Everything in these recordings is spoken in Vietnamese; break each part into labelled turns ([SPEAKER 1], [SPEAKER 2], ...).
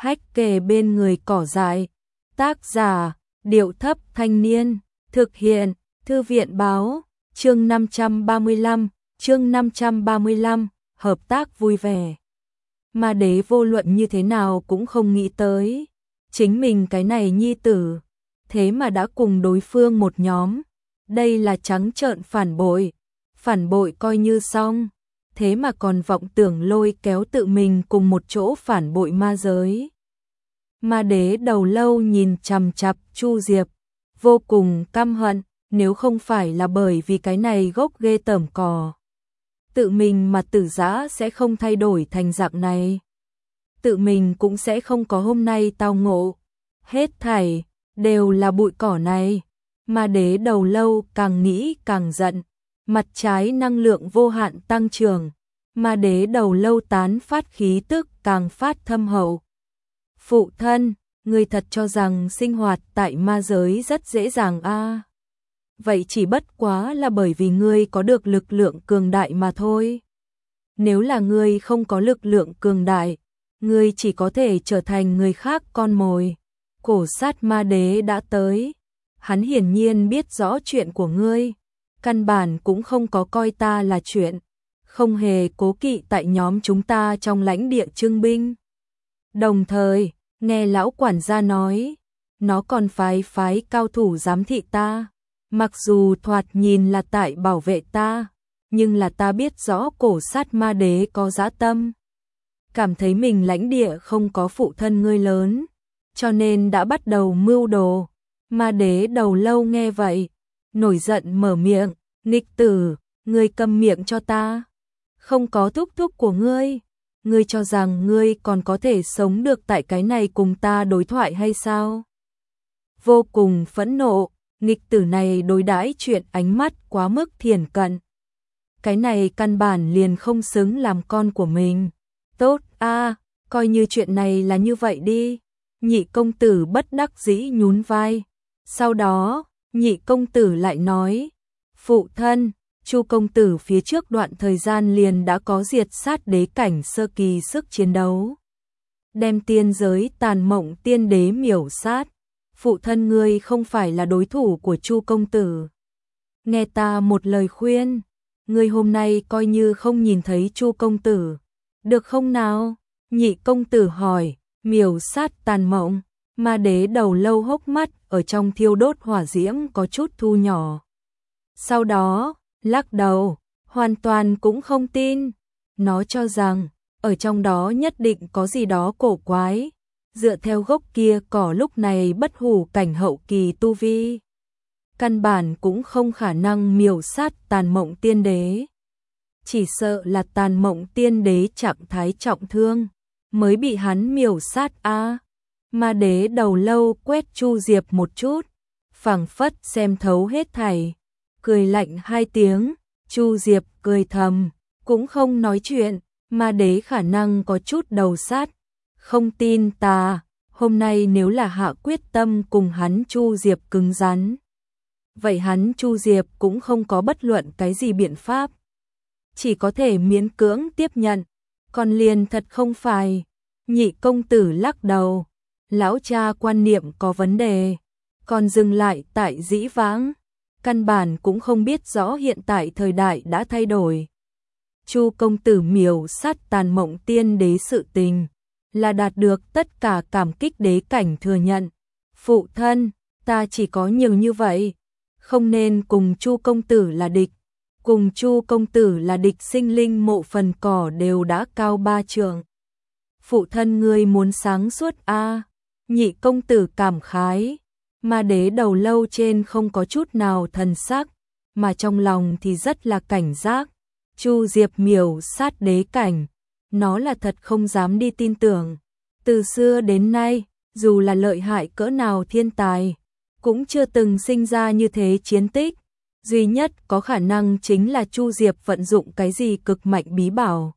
[SPEAKER 1] hách kề bên người cỏ dại. Tác giả, Điệu Thấp Thanh Niên. Thực hiện, Thư viện Báo. Chương 535, hợp tác vui vẻ. Ma Đế vô luận như thế nào cũng không nghĩ tới. Chính mình cái này nhi tử, thế mà đã cùng đối phương một nhóm. Đây là trắng trợn phản bội coi như xong. Thế mà còn vọng tưởng lôi kéo tự mình cùng một chỗ phản bội ma giới. Ma Đế đầu lâu nhìn chằm chằm Chu Diệp, vô cùng căm hận, nếu không phải là bởi vì cái này gốc ghê tởm cỏ. Tự mình mà Tử Giã sẽ không thay đổi thành dạng này. Tự mình cũng sẽ không có hôm nay tao ngộ. Hết thảy, đều là bụi cỏ này. Ma Đế đầu lâu càng nghĩ càng giận. Mặt trái năng lượng vô hạn tăng trưởng. Ma Đế đầu lâu tán phát khí tức càng phát thâm hậu. Phụ thân, ngươi thật cho rằng sinh hoạt tại ma giới rất dễ dàng a? Vậy chỉ bất quá là bởi vì ngươi có được lực lượng cường đại mà thôi. Nếu là ngươi không có lực lượng cường đại, ngươi chỉ có thể trở thành người khác con mồi. Cổ sát ma đế đã tới. Hắn hiển nhiên biết rõ chuyện của ngươi. Căn bản cũng không có coi ta là chuyện. Không hề cố kỵ tại nhóm chúng ta trong lãnh địa trưng binh. Đồng thời, nghe lão quản gia nói, nó còn phái cao thủ giám thị ta. Mặc dù thoạt nhìn là tại bảo vệ ta, nhưng là ta biết rõ cổ sát ma đế có dã tâm. Cảm thấy mình lãnh địa không có phụ thân ngươi lớn, cho nên đã bắt đầu mưu đồ. Ma đế đầu lâu nghe vậy, nổi giận mở miệng, nghịch tử, ngươi câm miệng cho ta. Không có thúc thúc của ngươi, ngươi cho rằng ngươi còn có thể sống được tại cái này cùng ta đối thoại hay sao? Vô cùng phẫn nộ. Nghịch tử này đối đãi chuyện ánh mắt quá mức thiển cận. Cái này căn bản liền không xứng làm con của mình. Tốt a, coi như chuyện này là như vậy đi. Nhị công tử bất đắc dĩ nhún vai. Sau đó, nhị công tử lại nói, phụ thân, Chu công tử phía trước đoạn thời gian liền đã có diệt sát đế cảnh sơ kỳ sức chiến đấu. Đem tiên giới tàn mộng tiên đế miểu sát. Phụ thân ngươi không phải là đối thủ của Chu công tử. Nghe ta một lời khuyên, ngươi hôm nay coi như không nhìn thấy Chu công tử, được không nào? Nhị công tử hỏi, miểu sát tàn mộng. Ma đế đầu lâu hốc mắt ở trong thiêu đốt hỏa diễm có chút thu nhỏ. Sau đó, lắc đầu, hoàn toàn cũng không tin. Nó cho rằng, ở trong đó nhất định có gì đó cổ quái. Dựa theo gốc kia cỏ lúc này bất hủ cảnh hậu kỳ tu vi. Căn bản cũng không khả năng miểu sát tàn mộng tiên đế. Chỉ sợ là tàn mộng tiên đế trạng thái trọng thương, mới bị hắn miểu sát a. Ma đế đầu lâu quét Chu Diệp một chút, phảng phất xem thấu hết thảy. Cười lạnh hai tiếng, Chu Diệp cười thầm, cũng không nói chuyện. Ma đế khả năng có chút đầu sát. Không tin ta, hôm nay nếu là hạ quyết tâm cùng hắn Chu Diệp cứng rắn. Vậy hắn Chu Diệp cũng không có bất luận cái gì biện pháp. Chỉ có thể miễn cưỡng tiếp nhận. Còn liền thật không phải. Nhị công tử lắc đầu. Lão cha quan niệm có vấn đề. Còn dừng lại tại dĩ vãng. Căn bản cũng không biết rõ hiện tại thời đại đã thay đổi. Chu công tử miểu sát tàn mộng tiên đế sự tình. Là đạt được tất cả cảm kích đế cảnh thừa nhận. Phụ thân, ta chỉ có nhiều như vậy. Không nên cùng Chu công tử là địch. Cùng Chu công tử là địch sinh linh mộ phần cỏ đều đã cao 3 trượng. Phụ thân ngươi muốn sáng suốt a. Nhị công tử cảm khái. Ma đế đầu lâu trên không có chút nào thần sắc, mà trong lòng thì rất là cảnh giác. Chu Diệp miểu sát đế cảnh. Nó là thật không dám đi tin tưởng. Từ xưa đến nay, dù là lợi hại cỡ nào thiên tài, cũng chưa từng sinh ra như thế chiến tích. Duy nhất có khả năng chính là Chu Diệp vận dụng cái gì cực mạnh bí bảo.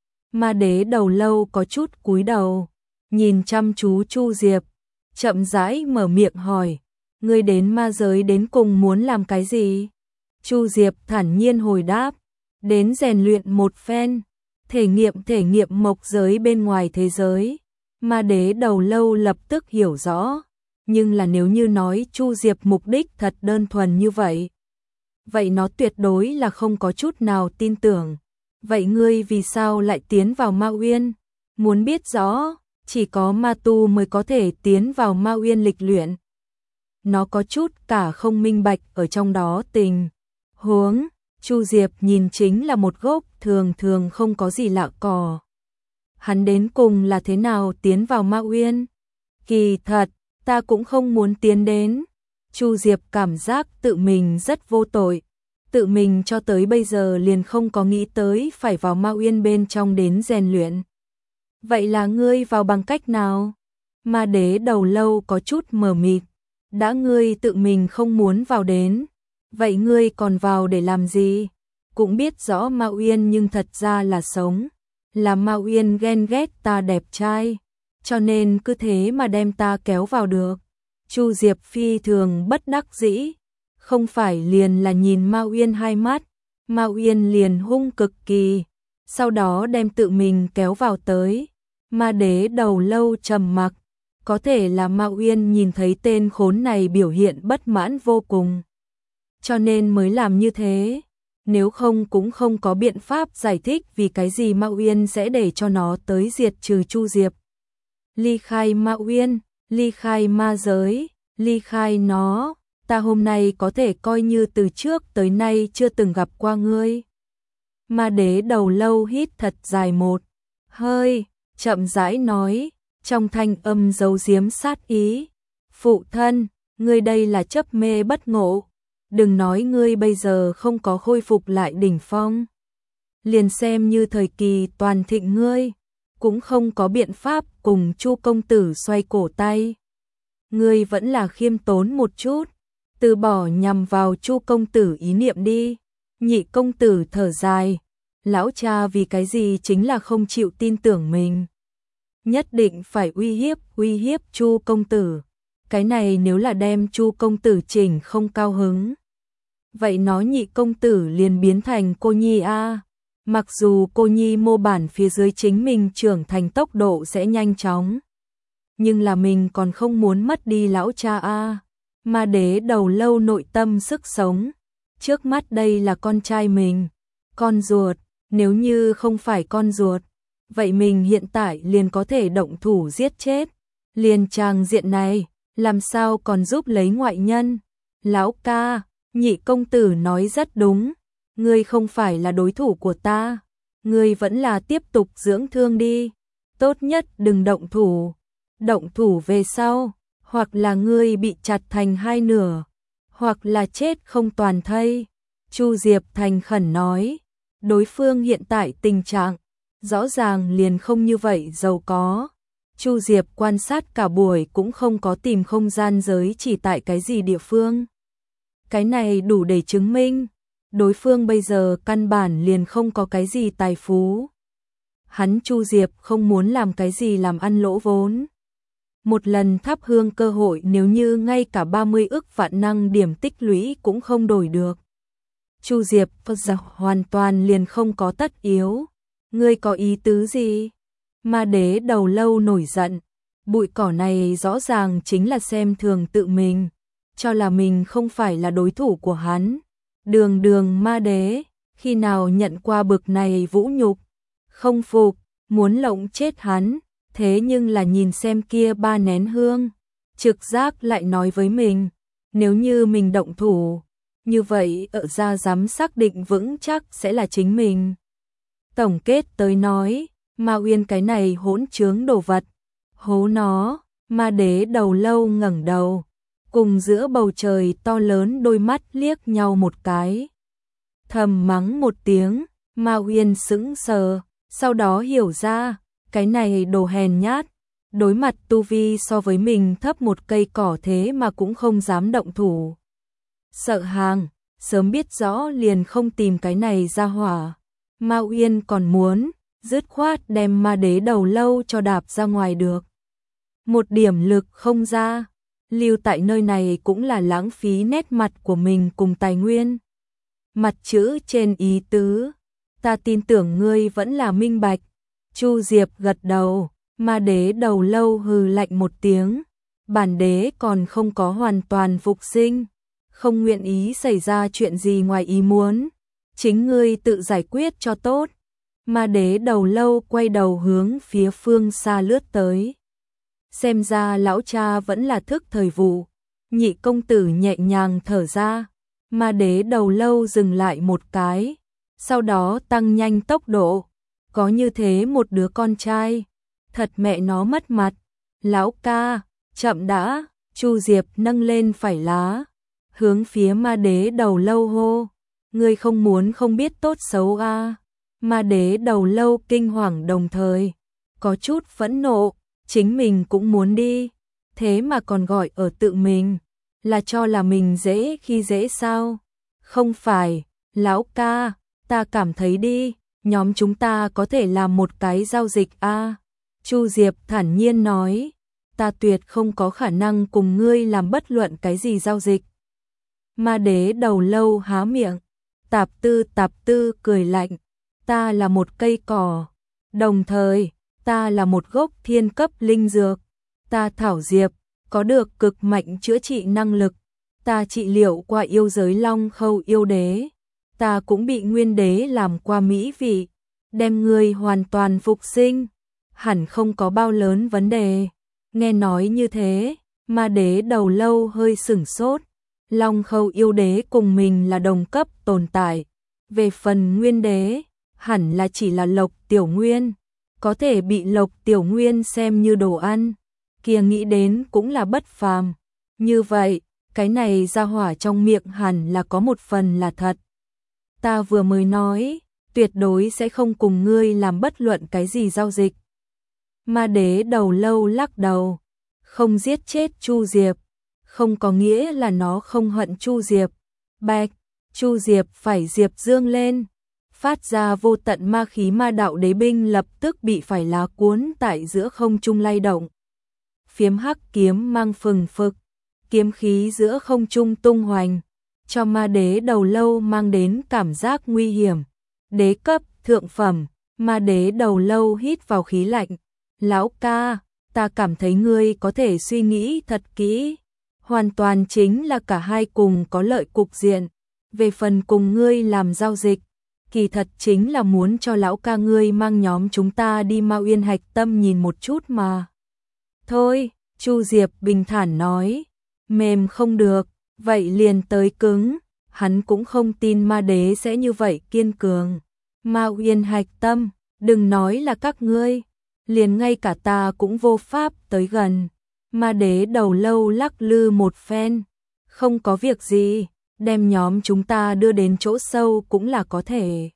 [SPEAKER 1] Ma đế đầu lâu có chút cúi đầu, nhìn chăm chú Chu Diệp, chậm rãi mở miệng hỏi, ngươi đến ma giới đến cùng muốn làm cái gì? Chu Diệp thản nhiên hồi đáp, đến rèn luyện một phen. Thể nghiệm mộc giới bên ngoài thế giới. Ma Đế Đầu Lâu lập tức hiểu rõ, nhưng là nếu như nói Chu Diệp mục đích thật đơn thuần như vậy, vậy nó tuyệt đối là không có chút nào tin tưởng. Vậy ngươi vì sao lại tiến vào Ma Uyên? Muốn biết rõ, chỉ có ma tu mới có thể tiến vào Ma Uyên lịch luyện. Nó có chút cả không minh bạch ở trong đó tình huống. Chu Diệp nhìn chính là một gốc thường thường không có gì lạ cỏ. Hắn đến cùng là thế nào tiến vào Ma Uyên? Kỳ thật, ta cũng không muốn tiến đến. Chu Diệp cảm giác tự mình rất vô tội. Tự mình cho tới bây giờ liền không có nghĩ tới phải vào Ma Uyên bên trong đến rèn luyện. Vậy là ngươi vào bằng cách nào? Ma Đế Đầu Lâu có chút mờ mịt. Đã ngươi tự mình không muốn vào đến, vậy ngươi còn vào để làm gì? Cũng biết rõ Ma Uyên nhưng thật ra là sống. Là Ma Uyên ghen ghét ta đẹp trai, cho nên cứ thế mà đem ta kéo vào được. Chu Diệp phi thường bất đắc dĩ, không phải liền là nhìn Ma Uyên hai mắt, Ma Uyên liền hung cực kỳ, sau đó đem tự mình kéo vào tới. Ma Đế Đầu Lâu trầm mặc, có thể là Ma Uyên nhìn thấy tên khốn này biểu hiện bất mãn vô cùng, cho nên mới làm như thế. Nếu không cũng không có biện pháp giải thích vì cái gì Ma Uyên sẽ để cho nó tới diệt trừ Chu Diệp. Ly khai Ma Uyên, ly khai ma giới, ly khai nó, ta hôm nay có thể coi như từ trước tới nay chưa từng gặp qua ngươi. Ma Đế Đầu Lâu hít thật dài một hơi, chậm rãi nói, trong thanh âm giấu giếm sát ý. Phụ thân, ngươi đây là chấp mê bất ngộ. Đừng nói ngươi bây giờ không có khôi phục lại đỉnh phong. Liền xem như thời kỳ toàn thịnh ngươi, cũng không có biện pháp cùng Chu công tử xoay cổ tay. Ngươi vẫn là khiêm tốn một chút, từ bỏ nhằm vào Chu công tử ý niệm đi. Nhị công tử thở dài, lão cha vì cái gì chính là không chịu tin tưởng mình. Nhất định phải uy hiếp Chu công tử. Cái này nếu là đem Chu công tử chỉnh không cao hứng, vậy nó nhị công tử liền biến thành cô nhi a. Mặc dù cô nhi mô bản phía dưới chính mình trưởng thành tốc độ sẽ nhanh chóng, nhưng là mình còn không muốn mất đi lão cha a. Ma Đế Đầu Lâu nội tâm sức sống, trước mắt đây là con trai mình, con ruột, nếu như không phải con ruột, vậy mình hiện tại liền có thể động thủ giết chết. Liền tràng diện này, làm sao còn giúp lấy ngoại nhân? Lão ca, nhị công tử nói rất đúng, ngươi không phải là đối thủ của ta, ngươi vẫn là tiếp tục dưỡng thương đi, tốt nhất đừng động thủ về sau, hoặc là ngươi bị chặt thành hai nửa, hoặc là chết không toàn thây. Chu Diệp thành khẩn nói, đối phương hiện tại tình trạng rõ ràng liền không như vậy giàu có. Chu Diệp quan sát cả buổi cũng không có tìm không gian giới chỉ tại cái gì địa phương. Cái này đủ để chứng minh, đối phương bây giờ căn bản liền không có cái gì tài phú. Hắn Chu Diệp không muốn làm cái gì làm ăn lỗ vốn. Một lần thắp hương cơ hội nếu như ngay cả 30 ức vạn năng điểm tích lũy cũng không đổi được. Chu Diệp hoàn toàn liền không có tất yếu. Ngươi có ý tứ gì? Ma Đế Đầu Lâu nổi giận, bụi cỏ này rõ ràng chính là xem thường tự mình, cho là mình không phải là đối thủ của hắn. Đường Ma Đế, khi nào nhận qua bực này vũ nhục, không phục, muốn lộng chết hắn, thế nhưng là nhìn xem kia 3 nén hương, trực giác lại nói với mình, nếu như mình động thủ, như vậy ở ra dám xác định vững chắc sẽ là chính mình. Tổng kết tới nói, Ma Uyên cái này hỗn trướng đồ vật, hố nó. Ma Đế Đầu Lâu ngẩng đầu, cùng giữa bầu trời to lớn đôi mắt liếc nhau một cái. Thầm mắng một tiếng, Ma Uyên sững sờ, sau đó hiểu ra, cái này đồ hèn nhát, đối mặt tu vi so với mình thấp một cây cỏ thế mà cũng không dám động thủ. Sợ hàng, sớm biết rõ liền không tìm cái này ra hỏa. Ma Uyên còn muốn dứt khoát đem Ma Đế Đầu Lâu cho đạp ra ngoài được. Một điểm lực không ra, lưu tại nơi này cũng là lãng phí nét mặt của mình cùng tài nguyên. Mặt chữ trên ý tứ, ta tin tưởng ngươi vẫn là minh bạch. Chu Diệp gật đầu, Ma đế đầu lâu hừ lạnh một tiếng, bản đế còn không có hoàn toàn phục sinh, không nguyện ý xảy ra chuyện gì ngoài ý muốn, chính ngươi tự giải quyết cho tốt. Ma đế đầu lâu quay đầu hướng phía phương xa lướt tới. Xem ra lão cha vẫn là thức thời vụ. Nhị công tử nhẹ nhàng thở ra. Ma đế đầu lâu dừng lại một cái, sau đó tăng nhanh tốc độ. Có như thế một đứa con trai, thật mẹ nó mất mặt. Lão ca, chậm đã. Chu Diệp nâng lên phải lá, hướng phía ma đế đầu lâu hô. Ngươi không muốn không biết tốt xấu a? Ma đế đầu lâu kinh hoàng đồng thời, có chút phẫn nộ, chính mình cũng muốn đi, thế mà còn gọi ở tự mình, là cho là mình dễ khi dễ sao? Không phải, lão ca, ta cảm thấy đi, nhóm chúng ta có thể làm một cái giao dịch a. Chu Diệp thản nhiên nói, ta tuyệt không có khả năng cùng ngươi làm bất luận cái gì giao dịch. Ma đế đầu lâu há miệng, tạp tư cười lạnh, ta là một cây cỏ, đồng thời, ta là một gốc thiên cấp linh dược, ta thảo diệp, có được cực mạnh chữa trị năng lực, ta trị liệu qua yêu giới Long Khâu yêu đế, ta cũng bị nguyên đế làm qua mỹ vị, đem ngươi hoàn toàn phục sinh, hẳn không có bao lớn vấn đề. Nghe nói như thế, ma đế đầu lâu hơi sửng sốt, Long Khâu yêu đế cùng mình là đồng cấp tồn tại, về phần nguyên đế, hẳn là chỉ là Lộc Tiểu Nguyên, có thể bị Lộc Tiểu Nguyên xem như đồ ăn, kia nghĩ đến cũng là bất phàm. Như vậy, cái này ra hỏa trong miệng hẳn là có một phần là thật. Ta vừa mới nói, tuyệt đối sẽ không cùng ngươi làm bất luận cái gì giao dịch. Ma đế đầu lâu lắc đầu, không giết chết Chu Diệp, không có nghĩa là nó không hận Chu Diệp. Bạch, Chu Diệp phải diệp dương lên, phát ra vô tận ma khí, ma đạo đế binh lập tức bị phải lá cuốn tại giữa không trung lay động. Phiếm hắc kiếm mang phừng phực, kiếm khí giữa không trung tung hoành, cho ma đế đầu lâu mang đến cảm giác nguy hiểm. Đế cấp thượng phẩm, ma đế đầu lâu hít vào khí lạnh. Lão ca, ta cảm thấy ngươi có thể suy nghĩ thật kỹ, hoàn toàn chính là cả hai cùng có lợi cục diện. Về phần cùng ngươi làm giao dịch, kỳ thật chính là muốn cho lão ca ngươi mang nhóm chúng ta đi Mao Uyên Hạch Tâm nhìn một chút mà. Thôi, Chu Diệp bình thản nói, mềm không được, vậy liền tới cứng, hắn cũng không tin ma đế sẽ như vậy kiên cường. Mao Uyên Hạch Tâm, đừng nói là các ngươi, liền ngay cả ta cũng vô pháp tới gần. Ma đế đầu lâu lắc lư một phen, không có việc gì, đem nhóm chúng ta đưa đến chỗ sâu cũng là có thể.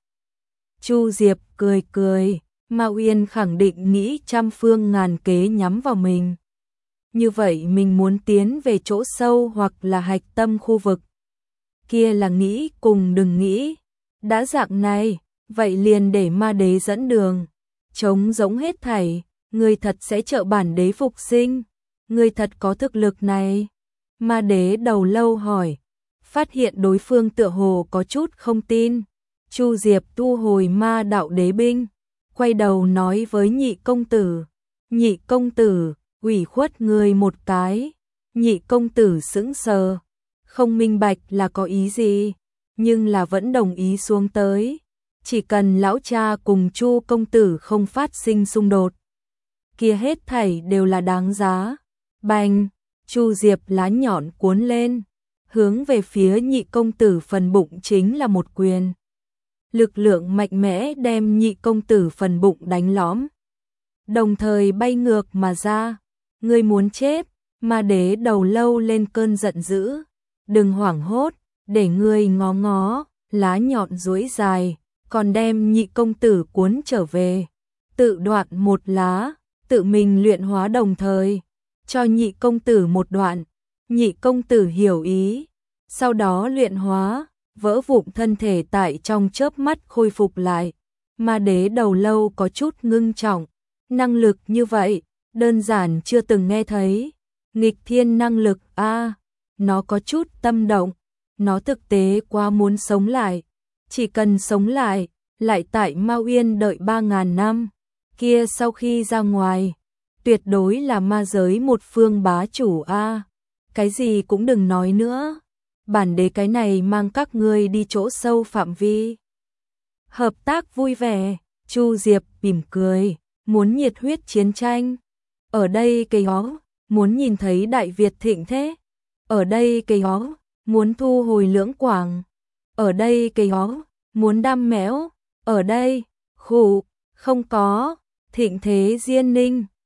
[SPEAKER 1] Chu Diệp cười cười, Mao Uyên khẳng định nghĩ trăm phương ngàn kế nhắm vào mình. Như vậy mình muốn tiến về chỗ sâu hoặc là hạch tâm khu vực. Kia là nghĩ cùng đừng nghĩ. Đã dạng này, vậy liền để ma đế dẫn đường. Trống giống hết thảy, người thật sẽ trợ bản đế phục sinh. Người thật có thực lực này. Ma đế đầu lâu hỏi, phát hiện đối phương tựa hồ có chút không tin. Chu Diệp thu hồi ma đạo đế binh, quay đầu nói với nhị công tử. Nhị công tử, ủy khuất người một cái. Nhị công tử sững sờ, không minh bạch là có ý gì, nhưng là vẫn đồng ý xuống tới. Chỉ cần lão cha cùng Chu công tử không phát sinh xung đột, kia hết thảy đều là đáng giá. Bành, Chu Diệp lá nhọn cuốn lên, hướng về phía nhị công tử phần bụng chính là một quyền. Lực lượng mạnh mẽ đem nhị công tử phần bụng đánh lõm, đồng thời bay ngược mà ra. Ngươi muốn chết? Ma đế đầu lâu lên cơn giận dữ. Đừng hoảng hốt, để ngươi ngó ngó, lá nhọn duỗi dài, còn đem nhị công tử cuốn trở về. Tự đoạn một lá, tự mình luyện hóa đồng thời, cho nhị công tử một đoạn. Nhị công tử hiểu ý, sau đó luyện hóa, vỡ vụn thân thể tại trong chớp mắt khôi phục lại. Ma đế đầu lâu có chút ngưng trọng, năng lực như vậy, đơn giản chưa từng nghe thấy. Nghịch thiên năng lực a, nó có chút tâm động, nó thực tế quá muốn sống lại. Chỉ cần sống lại, lại tại Mao Uyên đợi 3.000 năm, kia sau khi ra ngoài, tuyệt đối là ma giới một phương bá chủ a. Cái gì cũng đừng nói nữa. Bản đế cái này mang các ngươi đi chỗ sâu phạm vi. Hợp tác vui vẻ, Chu Diệp mỉm cười, muốn nhiệt huyết chiến tranh. Ở đây cây hó, muốn nhìn thấy Đại Việt thịnh thế. Ở đây cây hó, muốn thu hồi Lưỡng Quảng. Ở đây cây hó, muốn đam mẽo. Ở đây, khụ, không có, thịnh thế Diên Ninh.